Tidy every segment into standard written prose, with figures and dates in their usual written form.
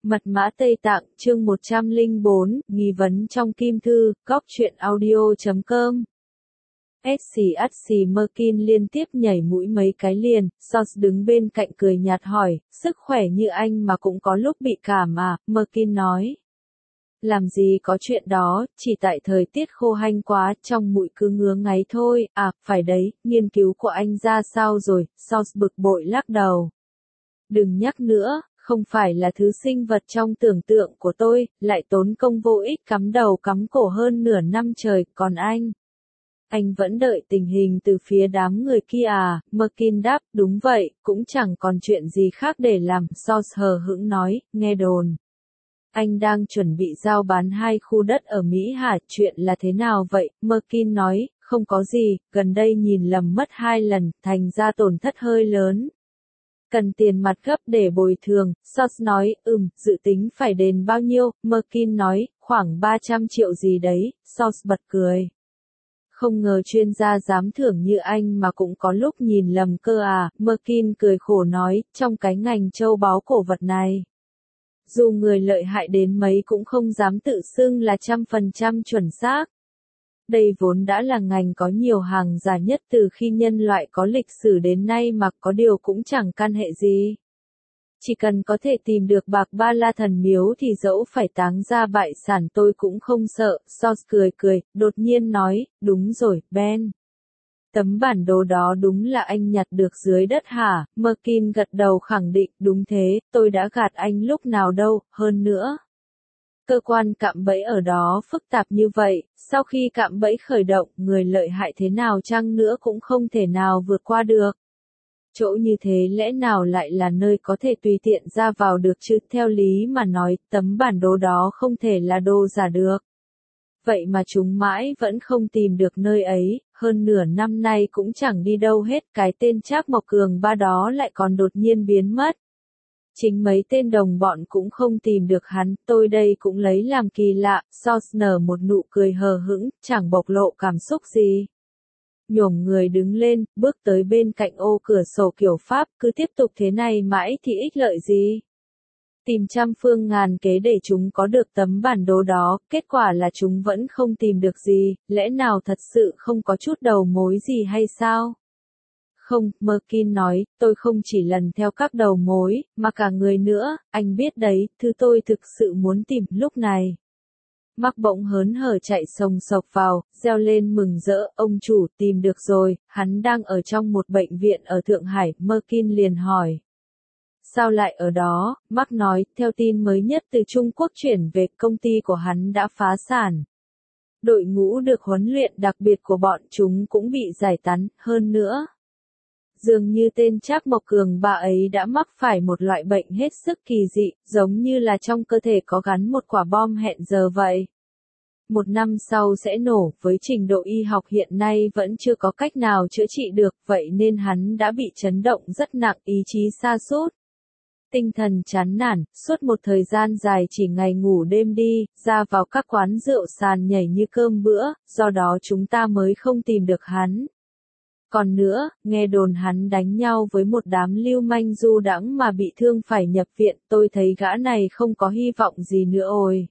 Mật mã Tây Tạng, chương 104, nghi vấn trong kim thư, góc truyện audio.com. Merkin liên tiếp nhảy mũi mấy cái liền, Sos đứng bên cạnh cười nhạt hỏi, sức khỏe như anh mà cũng có lúc bị cảm à, Merkin nói. Làm gì có chuyện đó, chỉ tại thời tiết khô hanh quá, trong mũi cứ ngứa ngáy thôi, à, phải đấy, nghiên cứu của anh ra sao rồi, Sos bực bội lắc đầu. Đừng nhắc nữa. Không phải là thứ sinh vật trong tưởng tượng của tôi, lại tốn công vô ích cắm đầu cắm cổ hơn nửa năm trời, còn anh? Anh vẫn đợi tình hình từ phía đám người kia à, Merkin đáp, đúng vậy, cũng chẳng còn chuyện gì khác để làm, Sos hờ hững nói, nghe đồn. Anh đang chuẩn bị giao bán 2 khu đất ở Mỹ hả, chuyện là thế nào vậy, Merkin nói, không có gì, gần đây nhìn lầm mất 2 lần, thành ra tổn thất hơi lớn. Cần tiền mặt gấp để bồi thường, Sos nói, dự tính phải đền bao nhiêu, Merkin nói, khoảng 300 triệu gì đấy, Sos bật cười. Không ngờ chuyên gia dám thưởng như anh mà cũng có lúc nhìn lầm cơ à, Merkin cười khổ nói, trong cái ngành châu báu cổ vật này. Dù người lợi hại đến mấy cũng không dám tự xưng là 100% chuẩn xác. Đây vốn đã là ngành có nhiều hàng giả nhất từ khi nhân loại có lịch sử đến nay mà có điều cũng chẳng căn hệ gì. Chỉ cần có thể tìm được bạc ba la thần miếu thì dẫu phải táng ra bại sản tôi cũng không sợ, Sos cười, đột nhiên nói, đúng rồi, Ben. Tấm bản đồ đó đúng là anh nhặt được dưới đất hả, Merkin gật đầu khẳng định, đúng thế, tôi đã gạt anh lúc nào đâu, hơn nữa. Cơ quan cạm bẫy ở đó phức tạp như vậy, sau khi cạm bẫy khởi động, người lợi hại thế nào chăng nữa cũng không thể nào vượt qua được. Chỗ như thế lẽ nào lại là nơi có thể tùy tiện ra vào được chứ, theo lý mà nói, tấm bản đồ đó không thể là đồ giả được. Vậy mà chúng mãi vẫn không tìm được nơi ấy, hơn nửa năm nay cũng chẳng đi đâu hết, cái tên Trác Mộc Cường Ba đó lại còn đột nhiên biến mất. Chính mấy tên đồng bọn cũng không tìm được hắn, tôi đây cũng lấy làm kỳ lạ, Sos nở một nụ cười hờ hững, chẳng bộc lộ cảm xúc gì. Nhổm người đứng lên, bước tới bên cạnh ô cửa sổ kiểu Pháp, cứ tiếp tục thế này mãi thì ích lợi gì? Tìm trăm phương ngàn kế để chúng có được tấm bản đồ đó, kết quả là chúng vẫn không tìm được gì, lẽ nào thật sự không có chút đầu mối gì hay sao? Không, Merkin nói, tôi không chỉ lần theo các đầu mối, mà cả người nữa, anh biết đấy, thứ tôi thực sự muốn tìm lúc này. Mark bỗng hớn hở chạy sồng sộc vào, reo lên mừng rỡ, ông chủ tìm được rồi, hắn đang ở trong một bệnh viện ở Thượng Hải, Merkin liền hỏi. Sao lại ở đó, Mark nói, theo tin mới nhất từ Trung Quốc chuyển về, công ty của hắn đã phá sản. Đội ngũ được huấn luyện đặc biệt của bọn chúng cũng bị giải tán, hơn nữa. Dường như tên Trác Mộc Cường Ba ấy đã mắc phải một loại bệnh hết sức kỳ dị, giống như là trong cơ thể có gắn một quả bom hẹn giờ vậy. 1 năm sau sẽ nổ, với trình độ y học hiện nay vẫn chưa có cách nào chữa trị được, vậy nên hắn đã bị chấn động rất nặng, ý chí sa sút. Tinh thần chán nản, suốt một thời gian dài chỉ ngày ngủ đêm đi, ra vào các quán rượu sàn nhảy như cơm bữa, do đó chúng ta mới không tìm được hắn. Còn nữa, nghe đồn hắn đánh nhau với một đám lưu manh du đãng mà bị thương phải nhập viện, tôi thấy gã này không có hy vọng gì nữa ôi.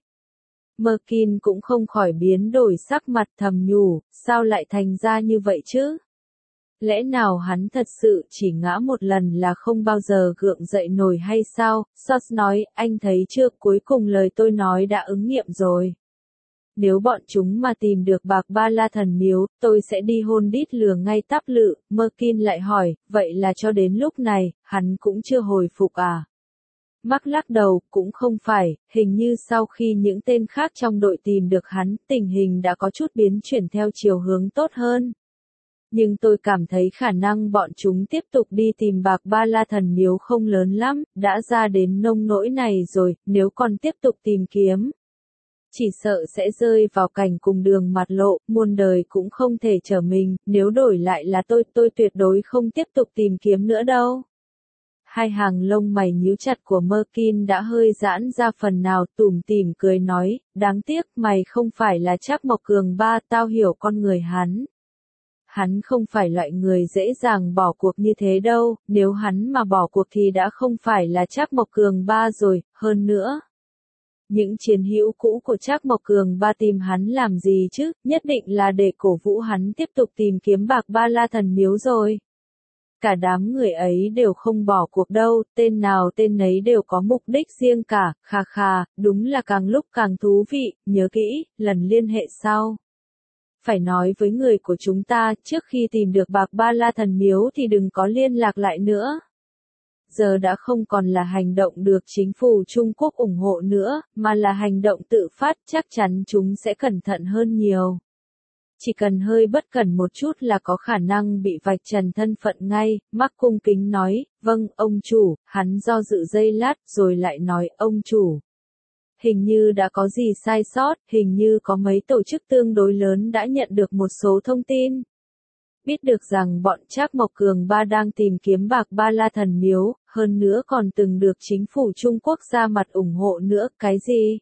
Merkin cũng không khỏi biến đổi sắc mặt thầm nhủ, sao lại thành ra như vậy chứ? Lẽ nào hắn thật sự chỉ ngã một lần là không bao giờ gượng dậy nổi hay sao? Sos nói, anh thấy chưa, cuối cùng lời tôi nói đã ứng nghiệm rồi. Nếu bọn chúng mà tìm được bạc ba la thần miếu, tôi sẽ đi hôn đít lừa ngay tắp lự, Merkin lại hỏi, vậy là cho đến lúc này, hắn cũng chưa hồi phục à? Mark lắc đầu, cũng không phải, hình như sau khi những tên khác trong đội tìm được hắn, tình hình đã có chút biến chuyển theo chiều hướng tốt hơn. Nhưng tôi cảm thấy khả năng bọn chúng tiếp tục đi tìm bạc ba la thần miếu không lớn lắm, đã ra đến nông nỗi này rồi, nếu còn tiếp tục tìm kiếm. Chỉ sợ sẽ rơi vào cảnh cùng đường mặt lộ, muôn đời cũng không thể trở mình, nếu đổi lại là tôi tuyệt đối không tiếp tục tìm kiếm nữa đâu. Hai hàng lông mày nhíu chặt của Merkin đã hơi giãn ra phần nào, tủm tỉm cười nói, đáng tiếc mày không phải là Trác Mộc Cường Ba, tao hiểu con người hắn. hắn không phải loại người dễ dàng bỏ cuộc như thế đâu, nếu hắn mà bỏ cuộc thì đã không phải là Trác Mộc Cường Ba rồi, hơn nữa. Những chiến hữu cũ của Trác Mộc Cường Ba tìm hắn làm gì chứ, nhất định là để cổ vũ hắn tiếp tục tìm kiếm Bạc Ba La Thần Miếu rồi. Cả đám người ấy đều không bỏ cuộc đâu, tên nào tên nấy đều có mục đích riêng cả, khà khà, đúng là càng lúc càng thú vị, nhớ kỹ, lần liên hệ sau. Phải nói với người của chúng ta, trước khi tìm được Bạc Ba La Thần Miếu thì đừng có liên lạc lại nữa. Giờ đã không còn là hành động được chính phủ Trung Quốc ủng hộ nữa, mà là hành động tự phát, chắc chắn chúng sẽ cẩn thận hơn nhiều. Chỉ cần hơi bất cẩn một chút là có khả năng bị vạch trần thân phận ngay, Mark cung kính nói, vâng, ông chủ, hắn do dự giây lát, rồi lại nói, ông chủ. Hình như đã có gì sai sót, hình như có mấy tổ chức tương đối lớn đã nhận được một số thông tin. Biết được rằng bọn Trác Mộc Cường Ba đang tìm kiếm Bạc Ba La Thần Miếu, hơn nữa còn từng được chính phủ Trung Quốc ra mặt ủng hộ nữa, cái gì?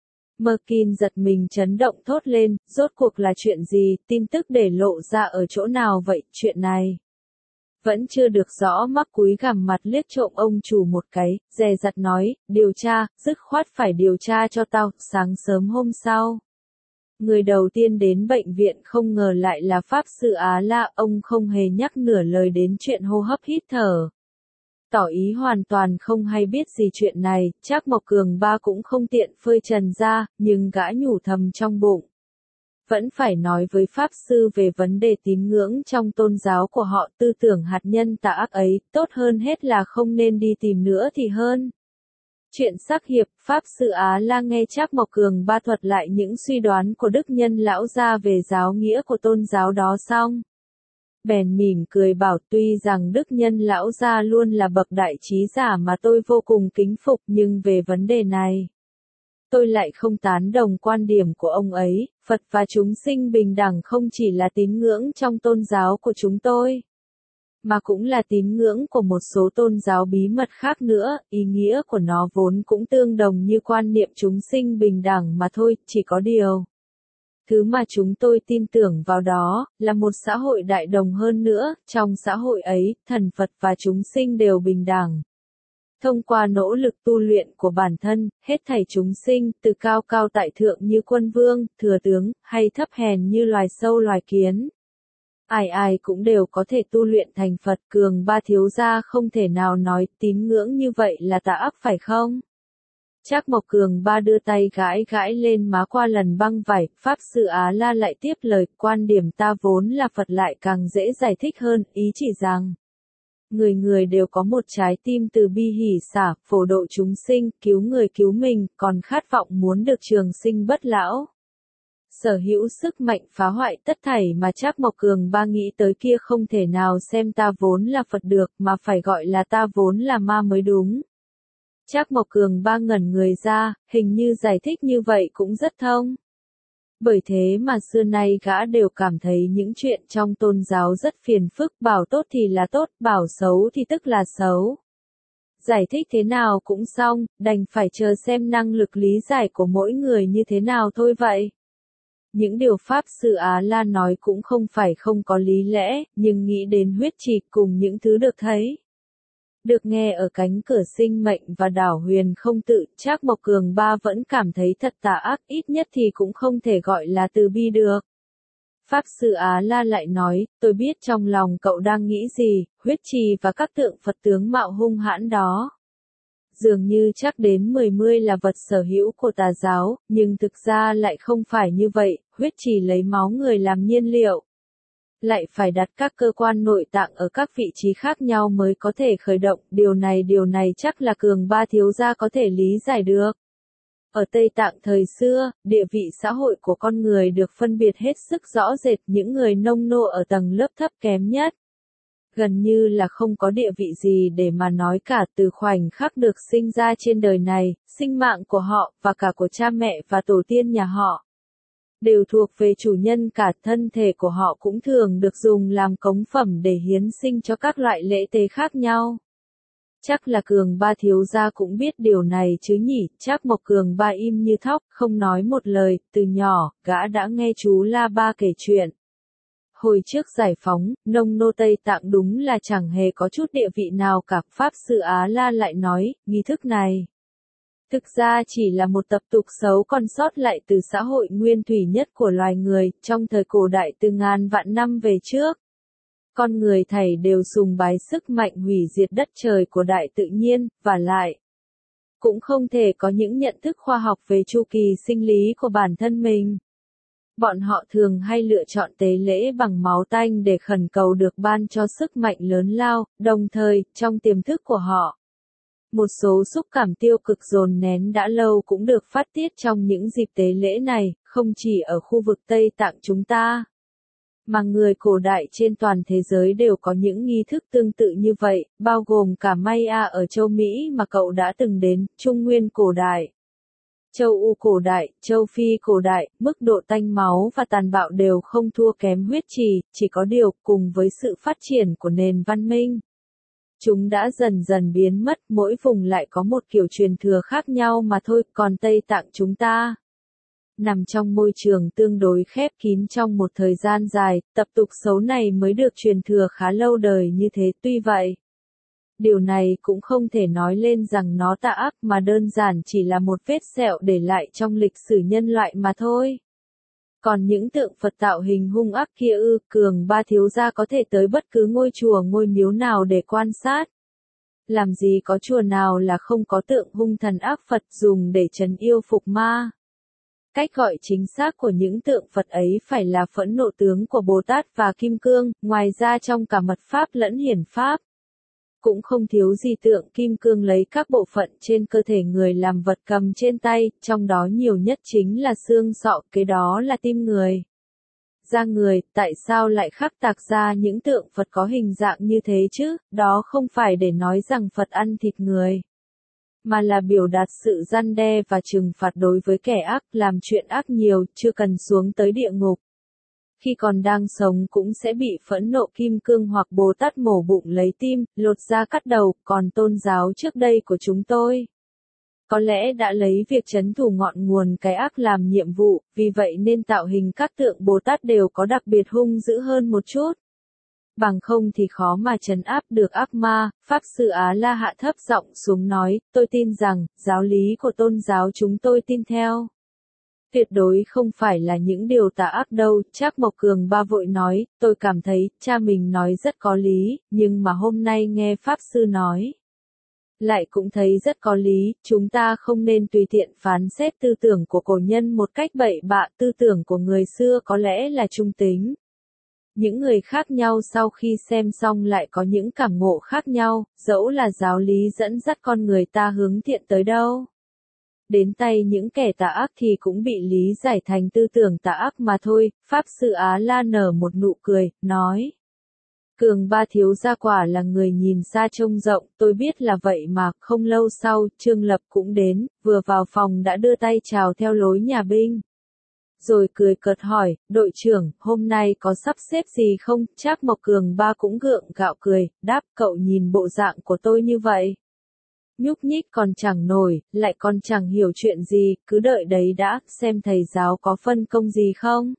Merkin giật mình chấn động thốt lên, rốt cuộc là chuyện gì, tin tức để lộ ra ở chỗ nào vậy, chuyện này? Vẫn chưa được rõ, Mark cúi gằm mặt liếc trộm ông chủ một cái, dè dặt nói, điều tra, dứt khoát phải điều tra cho tao, sáng sớm hôm sau. Người đầu tiên đến bệnh viện không ngờ lại là Pháp Sư Á La, ông không hề nhắc nửa lời đến chuyện hô hấp hít thở. Tỏ ý hoàn toàn không hay biết gì chuyện này, Trác Mộc Cường Ba cũng không tiện phơi trần ra, nhưng gã nhủ thầm trong bụng. Vẫn phải nói với Pháp Sư về vấn đề tín ngưỡng trong tôn giáo của họ, tư tưởng hạt nhân tà ác ấy, tốt hơn hết là không nên đi tìm nữa thì hơn. Chuyện sắc hiệp, Pháp Sư Á La nghe Trác Mộc Cường Ba thuật lại những suy đoán của Đức Nhân Lão gia về giáo nghĩa của tôn giáo đó xong. Bèn mỉm cười bảo tuy rằng Đức Nhân Lão gia luôn là bậc đại trí giả mà tôi vô cùng kính phục nhưng về vấn đề này. Tôi lại không tán đồng quan điểm của ông ấy, Phật và chúng sinh bình đẳng không chỉ là tín ngưỡng trong tôn giáo của chúng tôi, mà cũng là tín ngưỡng của một số tôn giáo bí mật khác nữa, ý nghĩa của nó vốn cũng tương đồng như quan niệm chúng sinh bình đẳng mà thôi, chỉ có điều. Thứ mà chúng tôi tin tưởng vào đó, là một xã hội đại đồng hơn nữa, trong xã hội ấy, thần Phật và chúng sinh đều bình đẳng. Thông qua nỗ lực tu luyện của bản thân, hết thảy chúng sinh, từ cao cao tại thượng như quân vương, thừa tướng, hay thấp hèn như loài sâu loài kiến. Ai ai cũng đều có thể tu luyện thành Phật. Cường Ba thiếu gia không thể nào nói tín ngưỡng như vậy là tà ác phải không? Trác Mộc Cường Ba đưa tay gãi gãi lên má qua lần băng vải, Pháp Sư Á La lại tiếp lời, quan điểm ta vốn là Phật lại càng dễ giải thích hơn, ý chỉ rằng người người đều có một trái tim từ bi hỷ xả, phổ độ chúng sinh, cứu người cứu mình, còn khát vọng muốn được trường sinh bất lão. Sở hữu sức mạnh phá hoại tất thảy mà Trác Mộc Cường Ba nghĩ tới kia không thể nào xem ta vốn là Phật được mà phải gọi là ta vốn là ma mới đúng. Trác Mộc Cường Ba ngẩn người ra, hình như giải thích như vậy cũng rất thông. Bởi thế mà xưa nay gã đều cảm thấy những chuyện trong tôn giáo rất phiền phức, bảo tốt thì là tốt, bảo xấu thì tức là xấu. Giải thích thế nào cũng xong, đành phải chờ xem năng lực lý giải của mỗi người như thế nào thôi vậy. Những điều Pháp Sư Á La nói cũng không phải không có lý lẽ, nhưng nghĩ đến huyết trì cùng những thứ được thấy. Được nghe ở cánh cửa sinh mệnh và đảo huyền không tự, Trác Mộc Cường Ba vẫn cảm thấy thật tà ác, ít nhất thì cũng không thể gọi là từ bi được. Pháp Sư Á La lại nói, tôi biết trong lòng cậu đang nghĩ gì, huyết trì và các tượng Phật tướng mạo hung hãn đó. Dường như chắc đến 10 là vật sở hữu của tà giáo, nhưng thực ra lại không phải như vậy, huyết trì lấy máu người làm nhiên liệu. Lại phải đặt các cơ quan nội tạng ở các vị trí khác nhau mới có thể khởi động, điều này chắc là Cường Ba thiếu gia có thể lý giải được. Ở Tây Tạng thời xưa, địa vị xã hội của con người được phân biệt hết sức rõ rệt, những người nông nô ở tầng lớp thấp kém nhất. Gần như là không có địa vị gì để mà nói cả, từ khoảnh khắc được sinh ra trên đời này, sinh mạng của họ, và cả của cha mẹ và tổ tiên nhà họ, đều thuộc về chủ nhân cả, thân thể của họ cũng thường được dùng làm cống phẩm để hiến sinh cho các loại lễ tế khác nhau. Chắc là Cường Ba thiếu gia cũng biết điều này chứ nhỉ. Trác Mộc Cường Ba im như thóc, không nói một lời, từ nhỏ, gã đã nghe chú La Ba kể chuyện. hồi trước giải phóng, nông nô Tây Tạng đúng là chẳng hề có chút địa vị nào cả. Pháp Sư Á La lại nói, nghi thức này thực ra chỉ là một tập tục xấu còn sót lại từ xã hội nguyên thủy nhất của loài người, trong thời cổ đại từ ngàn vạn năm về trước. Con người thảy đều sùng bái sức mạnh hủy diệt đất trời của đại tự nhiên, và lại cũng không thể có những nhận thức khoa học về chu kỳ sinh lý của bản thân mình. Bọn họ thường hay lựa chọn tế lễ bằng máu tanh để khẩn cầu được ban cho sức mạnh lớn lao, đồng thời, trong tiềm thức của họ, một số xúc cảm tiêu cực dồn nén đã lâu cũng được phát tiết trong những dịp tế lễ này, không chỉ ở khu vực Tây Tạng chúng ta, mà người cổ đại trên toàn thế giới đều có những nghi thức tương tự như vậy, bao gồm cả Maya ở châu Mỹ mà cậu đã từng đến, Trung Nguyên cổ đại, châu U cổ đại, châu Phi cổ đại, mức độ tanh máu và tàn bạo đều không thua kém huyết trì, chỉ có điều, cùng với sự phát triển của nền văn minh, chúng đã dần dần biến mất, mỗi vùng lại có một kiểu truyền thừa khác nhau mà thôi, còn Tây Tạng chúng ta nằm trong môi trường tương đối khép kín trong một thời gian dài, tập tục xấu này mới được truyền thừa khá lâu đời như thế. Tuy vậy, điều này cũng không thể nói lên rằng nó tà ác mà đơn giản chỉ là một vết sẹo để lại trong lịch sử nhân loại mà thôi. Còn những tượng Phật tạo hình hung ác kia ư, Cường Ba thiếu gia có thể tới bất cứ ngôi chùa ngôi miếu nào để quan sát. Làm gì có chùa nào là không có tượng hung thần ác Phật dùng để trấn yêu phục ma. Cách gọi chính xác của những tượng Phật ấy phải là Phẫn Nộ tướng của Bồ Tát và Kim Cương, ngoài ra trong cả mật pháp lẫn hiển pháp, cũng không thiếu gì tượng Kim Cương lấy các bộ phận trên cơ thể người làm vật cầm trên tay, trong đó nhiều nhất chính là xương sọ, kế đó là tim người, da người. Tại sao lại khắc tạc ra những tượng Phật có hình dạng như thế chứ? Đó không phải để nói rằng Phật ăn thịt người, mà là biểu đạt sự răn đe và trừng phạt đối với kẻ ác, làm chuyện ác nhiều, chưa cần xuống tới địa ngục. Khi còn đang sống cũng sẽ bị Phẫn Nộ Kim Cương hoặc Bồ Tát mổ bụng lấy tim, lột da cắt đầu, còn tôn giáo trước đây của chúng tôi có lẽ đã lấy việc trấn thủ ngọn nguồn cái ác làm nhiệm vụ, vì vậy nên tạo hình các tượng Bồ Tát đều có đặc biệt hung dữ hơn một chút. Bằng không thì khó mà trấn áp được ác ma. Pháp Sư Á La hạ thấp giọng xuống nói, tôi tin rằng, giáo lý của tôn giáo chúng tôi tin theo tuyệt đối không phải là những điều tà ác đâu. Trác Mộc Cường Ba vội nói, tôi cảm thấy, cha mình nói rất có lý, nhưng mà hôm nay nghe Pháp Sư nói, lại cũng thấy rất có lý, chúng ta không nên tùy tiện phán xét tư tưởng của cổ nhân một cách bậy bạ, tư tưởng của người xưa có lẽ là trung tính. Những người khác nhau sau khi xem xong lại có những cảm ngộ khác nhau, dẫu là giáo lý dẫn dắt con người ta hướng thiện tới đâu. Đến tay những kẻ tà ác thì cũng bị lý giải thành tư tưởng tà ác mà thôi. Pháp Sư Á La nở một nụ cười, nói. Cường Ba thiếu gia quả là người nhìn xa trông rộng, tôi biết là vậy mà. Không lâu sau, Trương Lập cũng đến, vừa vào phòng đã đưa tay chào theo lối nhà binh. Rồi cười cợt hỏi, đội trưởng, hôm nay có sắp xếp gì không? Trác Mộc Cường Ba cũng gượng gạo cười, đáp, cậu nhìn bộ dạng của tôi như vậy, nhúc nhích còn chẳng nổi, lại còn chẳng hiểu chuyện gì, cứ đợi đấy đã, xem thầy giáo có phân công gì không?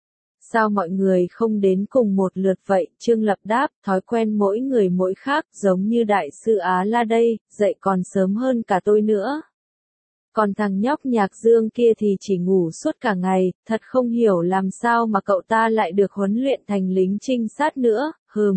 Sao mọi người không đến cùng một lượt vậy? Trương Lập đáp, thói quen mỗi người mỗi khác, giống như Đại sư Á La đây, dậy còn sớm hơn cả tôi nữa. Còn thằng nhóc Nhạc Dương kia thì chỉ ngủ suốt cả ngày, thật không hiểu làm sao mà cậu ta lại được huấn luyện thành lính trinh sát nữa,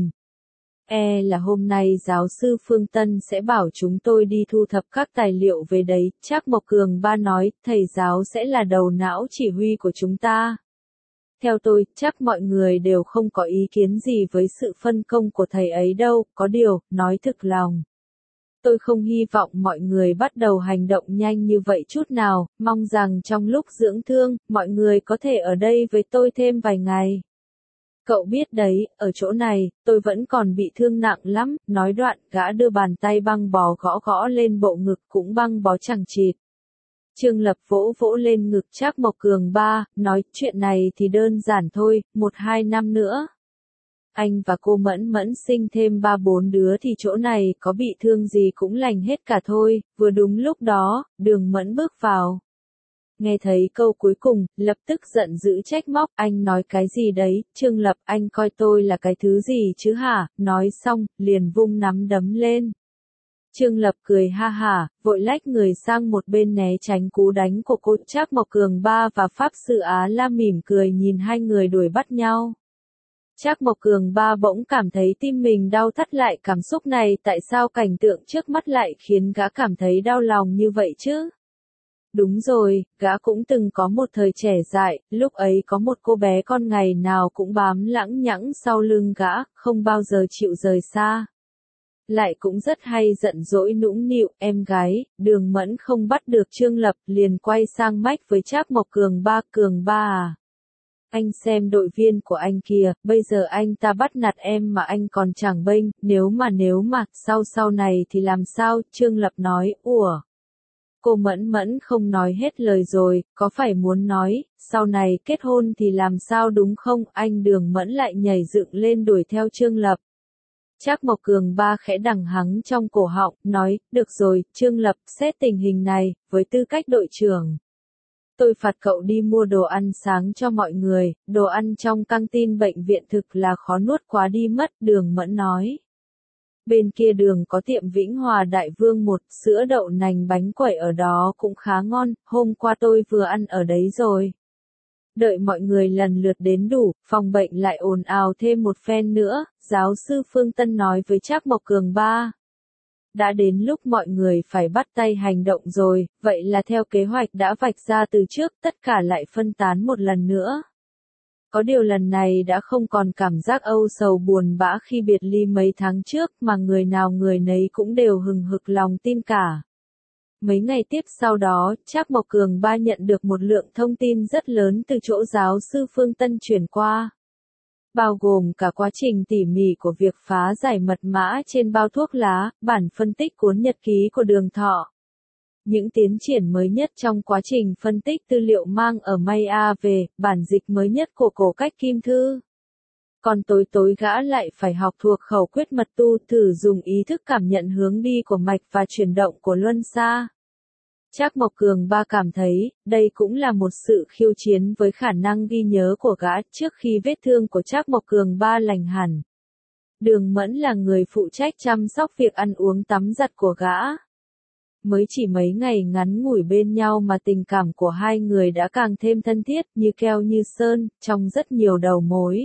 là hôm nay giáo sư Phương Tân sẽ bảo chúng tôi đi thu thập các tài liệu về đấy. Trác Mộc Cường Ba nói, thầy giáo sẽ là đầu não chỉ huy của chúng ta. Theo tôi, chắc mọi người đều không có ý kiến gì với sự phân công của thầy ấy đâu, có điều, nói thực lòng, tôi không hy vọng mọi người bắt đầu hành động nhanh như vậy chút nào, mong rằng trong lúc dưỡng thương, mọi người có thể ở đây với tôi thêm vài ngày. Cậu biết đấy, ở chỗ này, tôi vẫn còn bị thương nặng lắm. Nói đoạn, gã đưa bàn tay băng bó gõ gõ lên bộ ngực cũng băng bó chẳng chịt. Trương Lập vỗ vỗ lên ngực Trác Mộc Cường Ba, nói, chuyện này thì đơn giản thôi, 1-2 năm nữa. Anh và cô Mẫn Mẫn sinh thêm 3-4 đứa thì chỗ này có bị thương gì cũng lành hết cả thôi. Vừa đúng lúc đó, Đường Mẫn bước vào. Nghe thấy câu cuối cùng, lập tức giận dữ trách móc, anh nói cái gì đấy, Trương Lập, anh coi tôi là cái thứ gì chứ hả, nói xong, liền vung nắm đấm lên. Trương Lập cười ha hả, vội lách người sang một bên né tránh cú đánh của cô. Trác Mộc Cường Ba và Pháp Sư Á La mỉm cười nhìn hai người đuổi bắt nhau. Trác Mộc Cường Ba bỗng cảm thấy tim mình đau thắt lại, cảm xúc này tại sao cảnh tượng trước mắt lại khiến gã cảm thấy đau lòng như vậy chứ? Đúng rồi, gã cũng từng có một thời trẻ dại, lúc ấy có một cô bé con ngày nào cũng bám lãng nhãng sau lưng gã, không bao giờ chịu rời xa. Lại cũng rất hay giận dỗi nũng nịu, em gái, Đường Mẫn không bắt được Trương Lập, liền quay sang mách với Trác Mộc Cường Ba à. Anh xem đội viên của anh kìa, bây giờ anh ta bắt nạt em mà anh còn chẳng bênh, nếu mà, sau này thì làm sao, Trương Lập nói, ủa. Cô Mẫn không nói hết lời rồi, có phải muốn nói, sau này kết hôn thì làm sao đúng không, anh Đường Mẫn lại nhảy dựng lên đuổi theo Trương Lập. Trác Mộc Cường Ba khẽ đằng hắng trong cổ họng, nói, được rồi, Trương Lập, xét tình hình này, với tư cách đội trưởng. Tôi phạt cậu đi mua đồ ăn sáng cho mọi người, đồ ăn trong căng tin bệnh viện thực là khó nuốt quá đi mất, Đường Mẫn nói. Bên kia đường có tiệm Vĩnh Hòa Đại Vương một, sữa đậu nành bánh quẩy ở đó cũng khá ngon, hôm qua tôi vừa ăn ở đấy rồi. Đợi mọi người lần lượt đến đủ, phòng bệnh lại ồn ào thêm một phen nữa, giáo sư Phương Tân nói với Trác Mộc Cường Ba. Đã đến lúc mọi người phải bắt tay hành động rồi, vậy là theo kế hoạch đã vạch ra từ trước, tất cả lại phân tán một lần nữa. Có điều lần này đã không còn cảm giác âu sầu buồn bã khi biệt ly mấy tháng trước, mà người nào người nấy cũng đều hừng hực lòng tin cả. Mấy ngày tiếp sau đó, Trác Mộc Cường Ba nhận được một lượng thông tin rất lớn từ chỗ giáo sư Phương Tân chuyển qua. Bao gồm cả quá trình tỉ mỉ của việc phá giải mật mã trên bao thuốc lá, bản phân tích cuốn nhật ký của Đường Thọ. Những tiến triển mới nhất trong quá trình phân tích tư liệu mang ở Maya về, bản dịch mới nhất của cổ cách kim thư. Còn tối gã lại phải học thuộc khẩu quyết mật tu, thử dùng ý thức cảm nhận hướng đi của mạch và chuyển động của luân xa. Trác Mộc Cường Ba cảm thấy, đây cũng là một sự khiêu chiến với khả năng ghi nhớ của gã trước khi vết thương của Trác Mộc Cường Ba lành hẳn. Đường Mẫn là người phụ trách chăm sóc việc ăn uống tắm giặt của gã. Mới chỉ mấy ngày ngắn ngủi bên nhau mà tình cảm của hai người đã càng thêm thân thiết, như keo như sơn, trong rất nhiều đầu mối.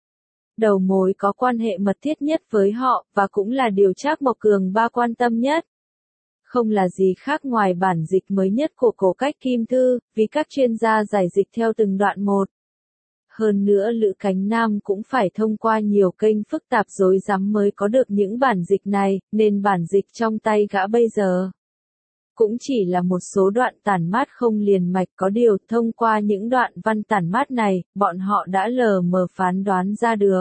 Đầu mối có quan hệ mật thiết nhất với họ, và cũng là điều Trác Mộc Cường Ba quan tâm nhất. Không là gì khác ngoài bản dịch mới nhất của cổ cách kim thư, vì các chuyên gia giải dịch theo từng đoạn một. Hơn nữa Lữ Cánh Nam cũng phải thông qua nhiều kênh phức tạp rối rắm mới có được những bản dịch này, nên bản dịch trong tay gã bây giờ cũng chỉ là một số đoạn tản mát không liền mạch, có điều thông qua những đoạn văn tản mát này, bọn họ đã lờ mờ phán đoán ra được.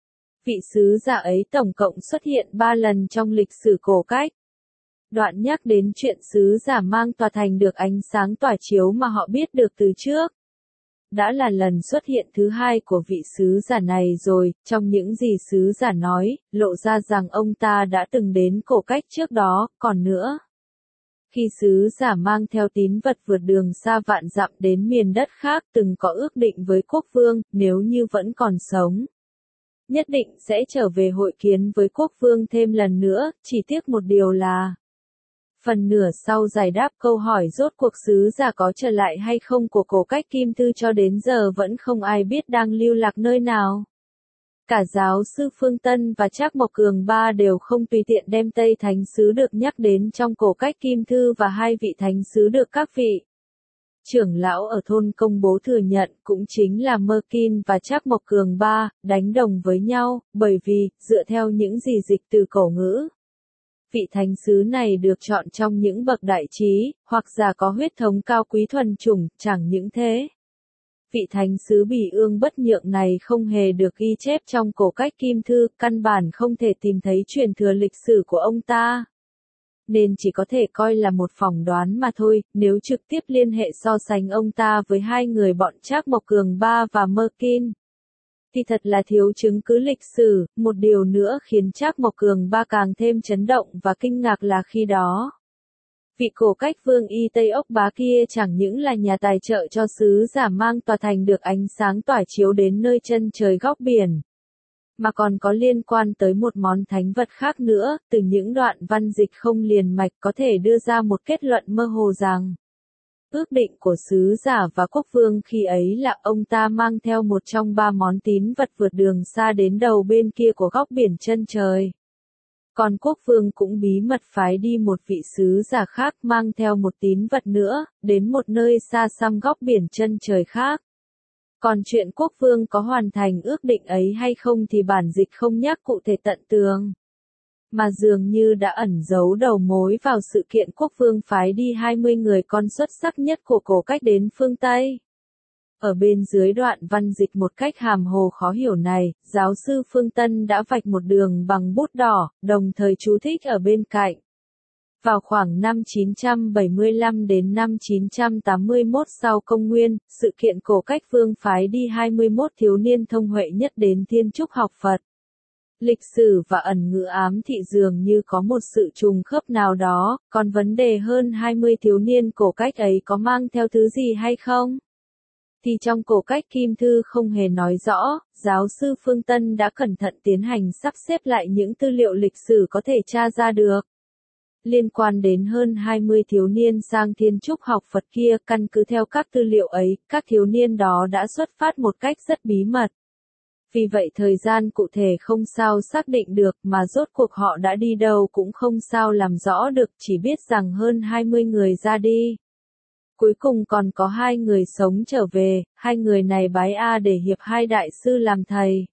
Vị sứ giả ấy tổng cộng xuất hiện 3 lần trong lịch sử cổ cách. Đoạn nhắc đến chuyện sứ giả mang tòa thành được ánh sáng tỏa chiếu mà họ biết được từ trước. Đã là lần xuất hiện thứ hai của vị sứ giả này rồi, trong những gì sứ giả nói, lộ ra rằng ông ta đã từng đến cổ cách trước đó, còn nữa. Khi sứ giả mang theo tín vật vượt đường xa vạn dặm đến miền đất khác, từng có ước định với quốc vương, nếu như vẫn còn sống, nhất định sẽ trở về hội kiến với quốc vương thêm lần nữa, chỉ tiếc một điều là phần nửa sau giải đáp câu hỏi rốt cuộc sứ giả có trở lại hay không của cổ cách kim thư cho đến giờ vẫn không ai biết đang lưu lạc nơi nào. Cả giáo sư Phương Tân và Trác Mộc Cường Ba đều không tùy tiện đem Tây Thánh Sứ được nhắc đến trong cổ cách kim thư và hai vị Thánh Sứ được các vị trưởng lão ở thôn công bố thừa nhận, cũng chính là Merkin và Trác Mộc Cường Ba, đánh đồng với nhau, bởi vì, dựa theo những gì dịch từ cổ ngữ, vị thánh sứ này được chọn trong những bậc đại trí, hoặc già có huyết thống cao quý thuần chủng, chẳng những thế. Vị thánh sứ Bỉ Ương Bất Nhượng này không hề được ghi chép trong cổ cách kim thư, căn bản không thể tìm thấy truyền thừa lịch sử của ông ta. Nên chỉ có thể coi là một phỏng đoán mà thôi, nếu trực tiếp liên hệ so sánh ông ta với hai người bọn Trác Mộc Cường Ba và Merkin, thì thật là thiếu chứng cứ lịch sử. Một điều nữa khiến Trác Mộc Cường Ba càng thêm chấn động và kinh ngạc là khi đó, Vị cổ cách vương y Tây Ốc Bá kia chẳng những là nhà tài trợ cho sứ giả mang tòa thành được ánh sáng tỏa chiếu đến nơi chân trời góc biển, mà còn có liên quan tới một món thánh vật khác nữa. Từ những đoạn văn dịch không liền mạch có thể đưa ra một kết luận mơ hồ rằng ước định của sứ giả và quốc vương khi ấy là ông ta mang theo một trong ba món tín vật vượt đường xa đến đầu bên kia của góc biển chân trời. Còn quốc vương cũng bí mật phái đi một vị sứ giả khác mang theo một tín vật nữa, đến một nơi xa xăm góc biển chân trời khác. Còn chuyện quốc vương có hoàn thành ước định ấy hay không thì bản dịch không nhắc cụ thể tận tường, mà dường như đã ẩn giấu đầu mối vào sự kiện quốc vương phái đi 20 người con xuất sắc nhất của cổ cách đến phương Tây. Ở bên dưới đoạn văn dịch một cách hàm hồ khó hiểu này, giáo sư Phương Tân đã vạch một đường bằng bút đỏ, đồng thời chú thích ở bên cạnh. Vào khoảng năm 975 đến năm 981 sau công nguyên, sự kiện cổ cách vương phái đi 21 thiếu niên thông huệ nhất đến Thiên Trúc học Phật. Lịch sử và ẩn ngữ ám thị dường như có một sự trùng khớp nào đó, còn vấn đề hơn 20 thiếu niên cổ cách ấy có mang theo thứ gì hay không? Thì trong cổ cách Kim Thư không hề nói rõ. Giáo sư Phương Tân đã cẩn thận tiến hành sắp xếp lại những tư liệu lịch sử có thể tra ra được. Liên quan đến hơn 20 thiếu niên sang Thiên Trúc học Phật kia, căn cứ theo các tư liệu ấy, các thiếu niên đó đã xuất phát một cách rất bí mật. Vì vậy thời gian cụ thể không sao xác định được, mà rốt cuộc họ đã đi đâu cũng không sao làm rõ được, chỉ biết rằng hơn 20 người ra đi. Cuối cùng còn có 2 người sống trở về, 2 người này bái A để hiệp 2 đại sư làm thầy.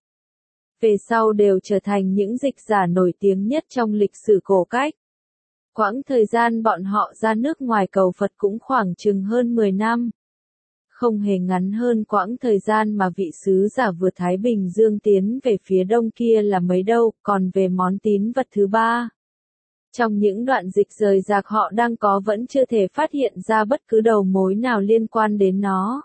Về sau đều trở thành những dịch giả nổi tiếng nhất trong lịch sử cổ cách. Quãng thời gian bọn họ ra nước ngoài cầu Phật cũng khoảng chừng hơn 10 năm. Không hề ngắn hơn quãng thời gian mà vị sứ giả vượt Thái Bình Dương tiến về phía đông kia là mấy đâu. Còn về món tín vật thứ ba, trong những đoạn dịch rời rạc họ đang có vẫn chưa thể phát hiện ra bất cứ đầu mối nào liên quan đến nó.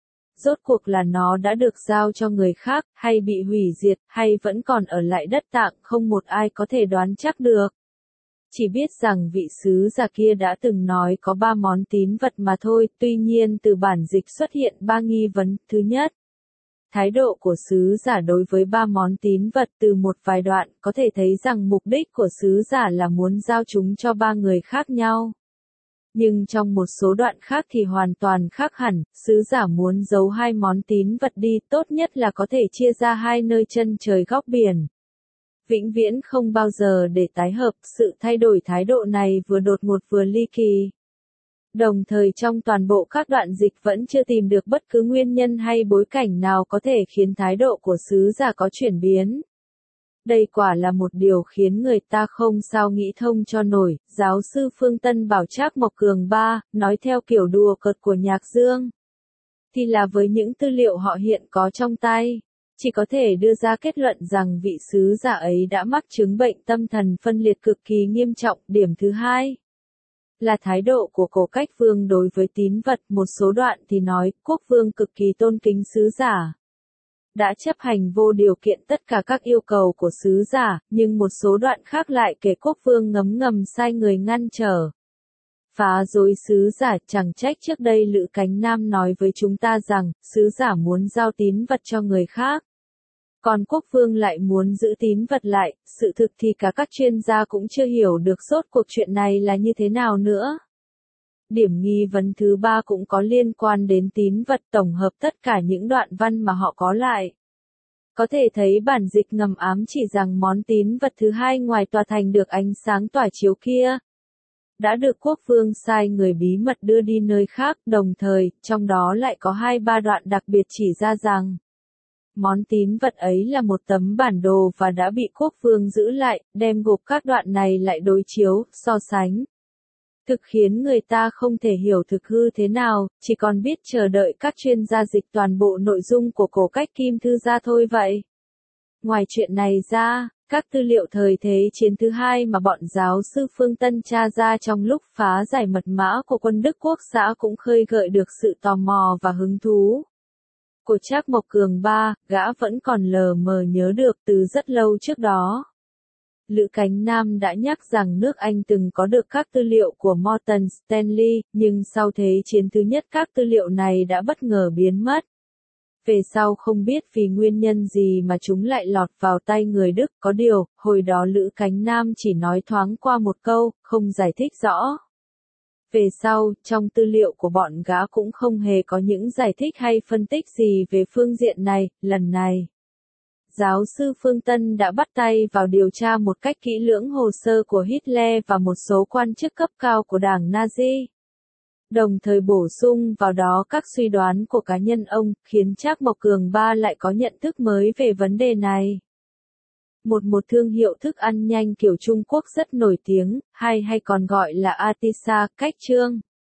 Rốt cuộc là nó đã được giao cho người khác, hay bị hủy diệt, hay vẫn còn ở lại đất Tạng, không một ai có thể đoán chắc được. Chỉ biết rằng vị sứ giả kia đã từng nói có 3 món tín vật mà thôi. Tuy nhiên từ bản dịch xuất hiện 3 nghi vấn. Thứ nhất, thái độ của sứ giả đối với 3 món tín vật. Từ một vài đoạn có thể thấy rằng mục đích của sứ giả là muốn giao chúng cho 3 người khác nhau. Nhưng trong một số đoạn khác thì hoàn toàn khác hẳn, sứ giả muốn giấu 2 món tín vật đi, tốt nhất là có thể chia ra 2 nơi chân trời góc biển. Vĩnh viễn không bao giờ để tái hợp. Sự thay đổi thái độ này vừa đột ngột vừa ly kỳ. Đồng thời trong toàn bộ các đoạn dịch vẫn chưa tìm được bất cứ nguyên nhân hay bối cảnh nào có thể khiến thái độ của sứ giả có chuyển biến. Đây quả là một điều khiến người ta không sao nghĩ thông cho nổi. Giáo sư Phương Tân bảo Trác Mộc Cường ba, nói theo kiểu đùa cợt của Nhạc Dương, thì là với những tư liệu họ hiện có trong tay, chỉ có thể đưa ra kết luận rằng vị sứ giả ấy đã mắc chứng bệnh tâm thần phân liệt cực kỳ nghiêm trọng. Điểm thứ hai là thái độ của cổ cách vương đối với tín vật. Một số đoạn thì nói, quốc vương cực kỳ tôn kính sứ giả, đã chấp hành vô điều kiện tất cả các yêu cầu của sứ giả, nhưng một số đoạn khác lại kể quốc vương ngấm ngầm sai người ngăn trở, phá rối sứ giả. Chẳng trách trước đây Lữ Cánh Nam nói với chúng ta rằng, sứ giả muốn giao tín vật cho người khác, còn quốc vương lại muốn giữ tín vật lại. Sự thực thì cả các chuyên gia cũng chưa hiểu được rốt cuộc chuyện này là như thế nào nữa. Điểm nghi vấn thứ ba cũng có liên quan đến tín vật. Tổng hợp tất cả những đoạn văn mà họ có lại, có thể thấy bản dịch ngầm ám chỉ rằng món tín vật thứ hai ngoài tòa thành được ánh sáng tỏa chiếu kia, đã được quốc vương sai người bí mật đưa đi nơi khác. Đồng thời, trong đó lại có 2-3 đoạn đặc biệt chỉ ra rằng món tín vật ấy là một tấm bản đồ và đã bị quốc vương giữ lại, đem gộp các đoạn này lại đối chiếu, so sánh. Thực khiến người ta không thể hiểu thực hư thế nào, chỉ còn biết chờ đợi các chuyên gia dịch toàn bộ nội dung của cổ cách Kim Thư ra thôi vậy. Ngoài chuyện này ra, các tư liệu thời Thế chiến thứ hai mà bọn giáo sư Phương Tân tra ra trong lúc phá giải mật mã của quân Đức Quốc xã cũng khơi gợi được sự tò mò và hứng thú của Trác Mộc Cường ba. Gã vẫn còn lờ mờ nhớ được từ rất lâu trước đó, Lữ Cánh Nam đã nhắc rằng nước Anh từng có được các tư liệu của Morton Stanley, nhưng sau Thế chiến thứ nhất các tư liệu này đã bất ngờ biến mất. Về sau không biết vì nguyên nhân gì mà chúng lại lọt vào tay người Đức, có điều, hồi đó Lữ Cánh Nam chỉ nói thoáng qua một câu, không giải thích rõ. Về sau, trong tư liệu của bọn gã cũng không hề có những giải thích hay phân tích gì về phương diện này, lần này. Giáo sư Phương Tân đã bắt tay vào điều tra một cách kỹ lưỡng hồ sơ của Hitler và một số quan chức cấp cao của đảng Nazi. Đồng thời bổ sung vào đó các suy đoán của cá nhân ông, khiến Trác Mộc Cường Ba lại có nhận thức mới về vấn đề này. Một thương hiệu thức ăn nhanh kiểu Trung Quốc rất nổi tiếng, hay còn gọi là Atisa, cách chương.